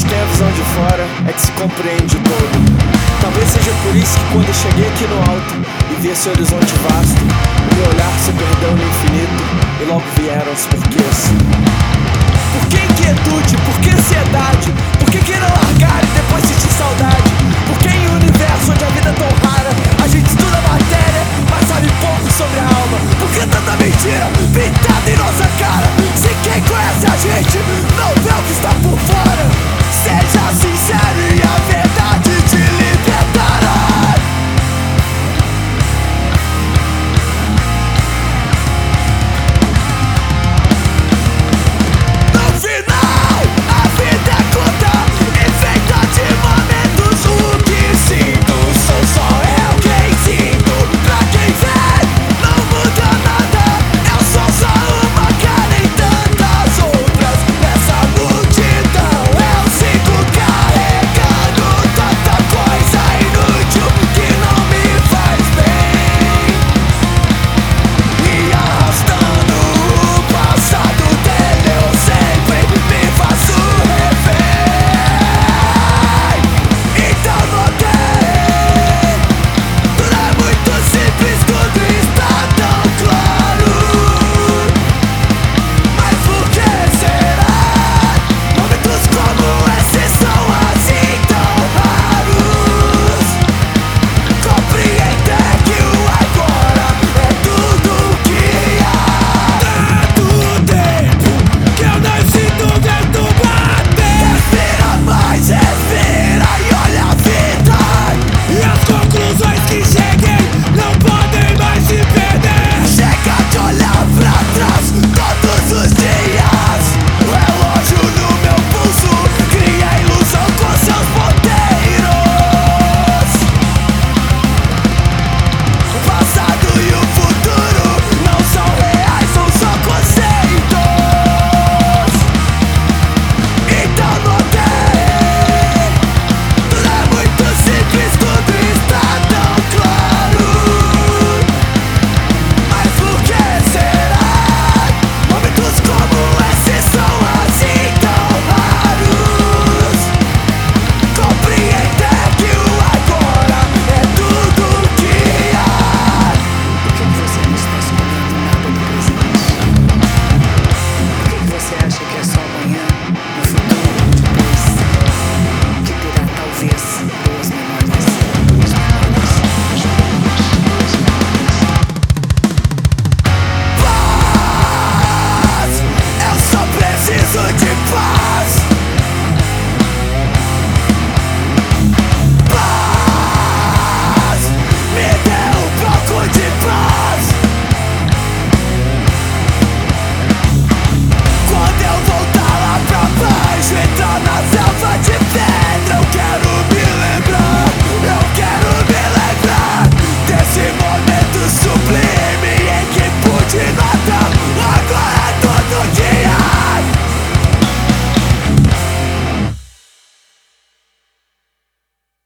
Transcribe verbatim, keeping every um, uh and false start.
gente tem a visão de fora é que se compreende o todo. Talvez seja por isso que quando eu cheguei aqui no alto e vi esse horizonte vasto, o meu olhar se perdeu no infinito e logo vieram os porquês. Por que inquietude? Por que ansiedade? Por que querer largar e depois sentir saudade? Por que em um universo onde a vida é tão rara a gente estuda a matéria, mas sabe pouco sobre a alma? Por que tanta mentira pintada em nossa cara? Se quem conhece a gente não vê o que está por